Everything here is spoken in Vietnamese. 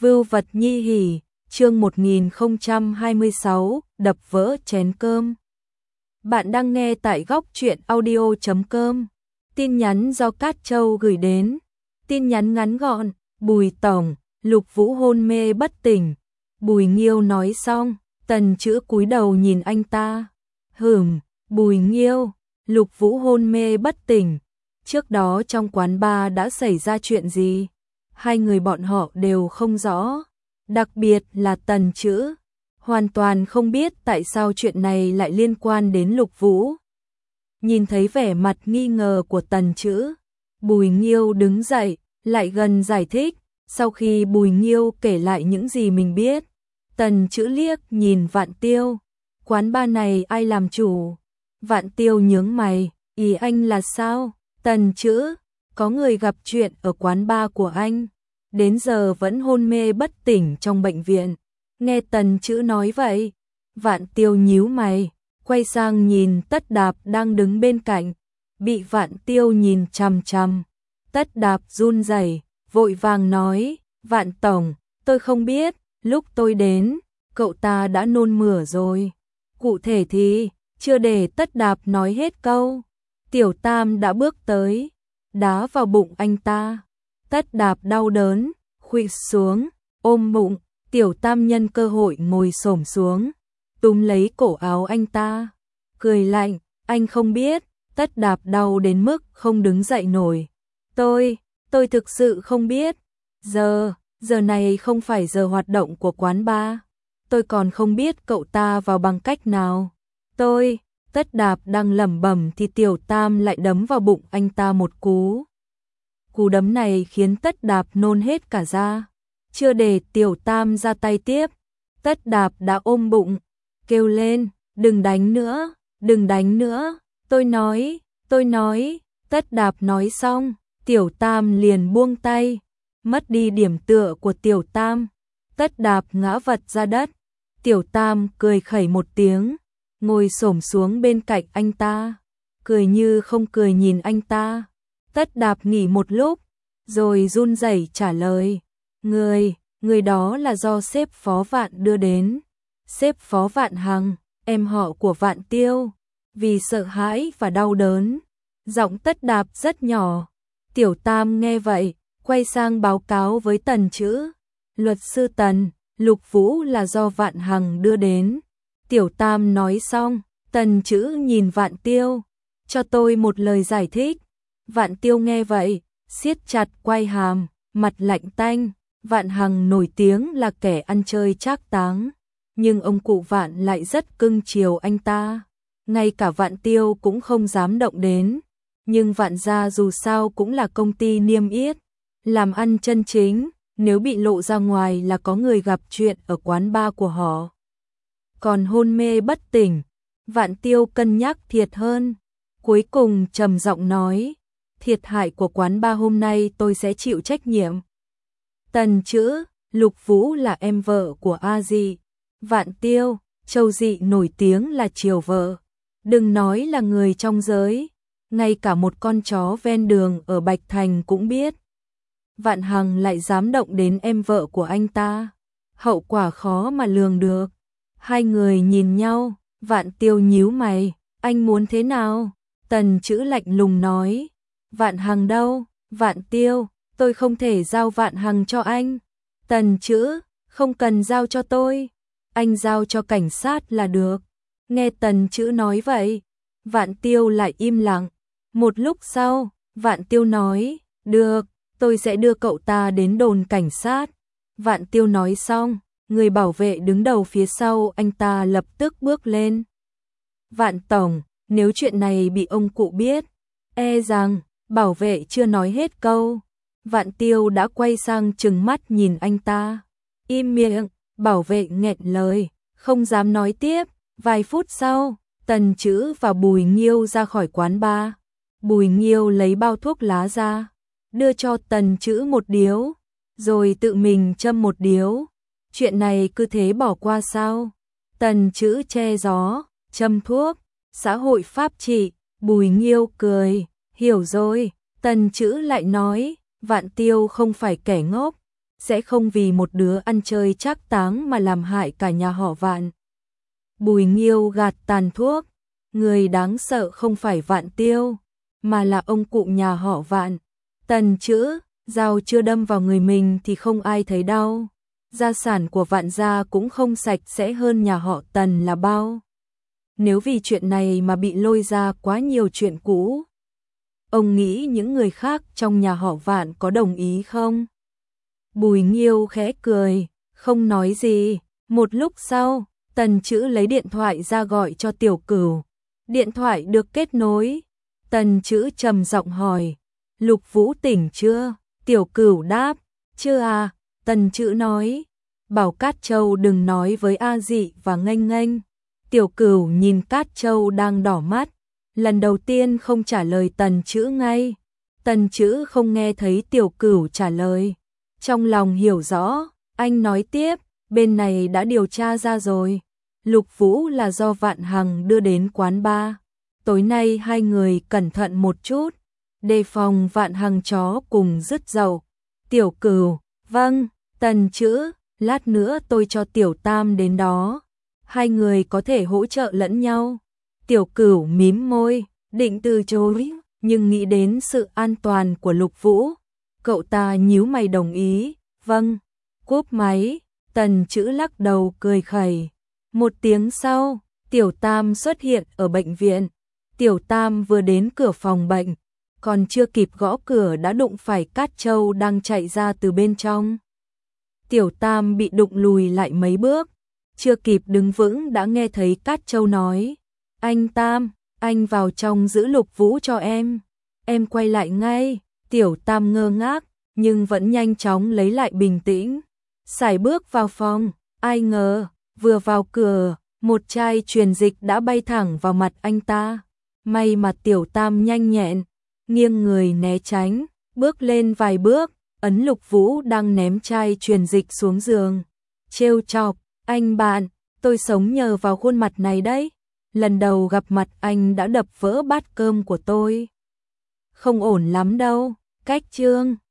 Vưu vật nhi hỉ, chương 1026, đập vỡ chén cơm. Bạn đang nghe tại góc truyện audio.com. Tin nhắn do Cát Châu gửi đến. Tin nhắn ngắn gọn, Bùi Tổng, Lục Vũ hôn mê bất tỉnh. Bùi Nghiêu nói xong, Tần Chữ cúi đầu nhìn anh ta. Bùi Nghiêu, Lục Vũ hôn mê bất tỉnh. Trước đó trong quán bar đã xảy ra chuyện gì? Hai người bọn họ đều không rõ, đặc biệt là Tần Chữ, hoàn toàn không biết tại sao chuyện này lại liên quan đến Lục Vũ. Nhìn thấy vẻ mặt nghi ngờ của Tần Chữ, Bùi Nghiêu đứng dậy, lại gần giải thích. Sau khi Bùi Nghiêu kể lại những gì mình biết, Tần Chữ liếc nhìn Vạn Tiêu. Quán bar này ai làm chủ? Vạn Tiêu nhướng mày, ý anh là sao? Tần Chữ, có người gặp chuyện ở quán bar của anh, đến giờ vẫn hôn mê bất tỉnh trong bệnh viện. Nghe Tần Chữ nói vậy, Vạn Tiêu nhíu mày, quay sang nhìn Tất Đạp đang đứng bên cạnh, bị Vạn Tiêu nhìn chằm chằm. Tất Đạp run rẩy, vội vàng nói, Vạn Tổng, tôi không biết, lúc tôi đến, cậu ta đã nôn mửa rồi. Cụ thể thì, chưa để Tất Đạp nói hết câu, Tiểu Tam đã bước tới, đá vào bụng anh ta. Tất Đạp đau đớn, khuỵu xuống, ôm bụng. Tiểu Tam nhân cơ hội ngồi xổm xuống, túm lấy cổ áo anh ta, cười lạnh, anh không biết. Tất Đạp đau đến mức không đứng dậy nổi. Tôi thực sự không biết. Giờ này không phải giờ hoạt động của quán bar. Tôi còn không biết cậu ta vào bằng cách nào. Tất Đạp đang lẩm bẩm thì Tiểu Tam lại đấm vào bụng anh ta một cú. Cú đấm này khiến Tất Đạp nôn hết cả ra. Chưa để Tiểu Tam ra tay tiếp, Tất Đạp đã ôm bụng, kêu lên, đừng đánh nữa, đừng đánh nữa, tôi nói. Tất Đạp nói xong, Tiểu Tam liền buông tay, mất đi điểm tựa của Tiểu Tam. Tất Đạp ngã vật ra đất, Tiểu Tam cười khẩy một tiếng, ngồi xổm xuống bên cạnh anh ta, cười như không cười nhìn anh ta. Tất Đạp nghỉ một lúc, rồi run rẩy trả lời, người đó là do sếp Phó Vạn đưa đến. Sếp Phó Vạn Hằng, em họ của Vạn Tiêu. Vì sợ hãi và đau đớn, giọng Tất Đạp rất nhỏ. Tiểu Tam nghe vậy, quay sang báo cáo với Tần Chữ. Luật sư Tần, Lục Vũ là do Vạn Hằng đưa đến. Tiểu Tam nói xong, Tần Chữ nhìn Vạn Tiêu, cho tôi một lời giải thích. Vạn Tiêu nghe vậy, siết chặt quai hàm, mặt lạnh tanh. Vạn Hằng nổi tiếng là kẻ ăn chơi trác táng, nhưng ông cụ Vạn lại rất cưng chiều anh ta. Ngay cả Vạn Tiêu cũng không dám động đến. Nhưng Vạn gia dù sao cũng là công ty niêm yết, làm ăn chân chính, nếu bị lộ ra ngoài là có người gặp chuyện ở quán bar của họ, còn hôn mê bất tỉnh. Vạn Tiêu cân nhắc thiệt hơn, cuối cùng trầm giọng nói, thiệt hại của quán bar hôm nay tôi sẽ chịu trách nhiệm. Tần Chữ, Lục Vũ là em vợ của A Dị. Vạn Tiêu, Châu Dị nổi tiếng là chiều vợ. Đừng nói là người trong giới, ngay cả một con chó ven đường ở Bạch Thành cũng biết. Vạn Hằng lại dám động đến em vợ của anh ta, hậu quả khó mà lường được. Hai người nhìn nhau, Vạn Tiêu nhíu mày, anh muốn thế nào? Tần Chữ lạnh lùng nói, Vạn Hằng đâu? Vạn Tiêu, tôi không thể giao Vạn Hằng cho anh. Tần Chữ, không cần giao cho tôi, anh giao cho cảnh sát là được. Nghe Tần Chữ nói vậy, Vạn Tiêu lại im lặng. Một lúc sau, Vạn Tiêu nói, được, tôi sẽ đưa cậu ta đến đồn cảnh sát. Vạn Tiêu nói xong, người bảo vệ đứng đầu phía sau anh ta lập tức bước lên. Vạn Tổng, nếu chuyện này bị ông cụ biết, e rằng, bảo vệ chưa nói hết câu, Vạn Tiêu đã quay sang trừng mắt nhìn anh ta. Im miệng, bảo vệ nghẹn lời, không dám nói tiếp. Vài phút sau, Tần Chữ và Bùi Nghiêu ra khỏi quán bar. Bùi Nghiêu lấy bao thuốc lá ra, đưa cho Tần Chữ một điếu, rồi tự mình châm một điếu. Chuyện này cứ thế bỏ qua sao? Tần Chữ che gió, châm thuốc, xã hội pháp trị. Bùi Nghiêu cười, hiểu rồi. Tần Chữ lại nói, Vạn Tiêu không phải kẻ ngốc, sẽ không vì một đứa ăn chơi trác táng mà làm hại cả nhà họ Vạn. Bùi Nghiêu gạt tàn thuốc, người đáng sợ không phải Vạn Tiêu, mà là ông cụ nhà họ Vạn. Tần Chữ, dao chưa đâm vào người mình thì không ai thấy đau. Gia sản của Vạn gia cũng không sạch sẽ hơn nhà họ Tần là bao. Nếu vì chuyện này mà bị lôi ra quá nhiều chuyện cũ, ông nghĩ những người khác trong nhà họ Vạn có đồng ý không? Bùi Nghiêu khẽ cười, không nói gì. Một lúc sau, Tần Chữ lấy điện thoại ra gọi cho Tiểu Cửu. Điện thoại được kết nối. Tần Chữ trầm giọng hỏi, Lục Vũ tỉnh chưa? Tiểu Cửu đáp, chưa à. Tần Chữ nói, bảo Cát Châu đừng nói với A Dị và Nghênh Nghênh. Tiểu Cửu nhìn Cát Châu đang đỏ mắt, lần đầu tiên không trả lời Tần Chữ ngay. Tần Chữ không nghe thấy Tiểu Cửu trả lời, trong lòng hiểu rõ. Anh nói tiếp, bên này đã điều tra ra rồi. Lục Vũ là do Vạn Hằng đưa đến quán bar. Tối nay hai người cẩn thận một chút, đề phòng Vạn Hằng chó cùng rứt dậu. Tiểu Cửu, vâng. Tần Chữ, lát nữa tôi cho Tiểu Tam đến đó, hai người có thể hỗ trợ lẫn nhau. Tiểu Cửu mím môi, định từ chối, nhưng nghĩ đến sự an toàn của Lục Vũ, cậu ta nhíu mày đồng ý. Vâng. Cúp máy, Tần Chữ lắc đầu cười khẩy. Một tiếng sau, Tiểu Tam xuất hiện ở bệnh viện. Tiểu Tam vừa đến cửa phòng bệnh, còn chưa kịp gõ cửa đã đụng phải Cát Châu đang chạy ra từ bên trong. Tiểu Tam bị đụng lùi lại mấy bước, chưa kịp đứng vững đã nghe thấy Cát Châu nói, anh Tam, anh vào trong giữ Lục Vũ cho em quay lại ngay. Tiểu Tam ngơ ngác, nhưng vẫn nhanh chóng lấy lại bình tĩnh, sải bước vào phòng. Ai ngờ, vừa vào cửa, một chai truyền dịch đã bay thẳng vào mặt anh ta. May mà Tiểu Tam nhanh nhẹn, nghiêng người né tránh, bước lên vài bước, ấn Lục Vũ đang ném chai truyền dịch xuống giường. Trêu chọc, anh bạn, tôi sống nhờ vào khuôn mặt này đấy. Lần đầu gặp mặt anh đã đập vỡ bát cơm của tôi. Không ổn lắm đâu. Cách chương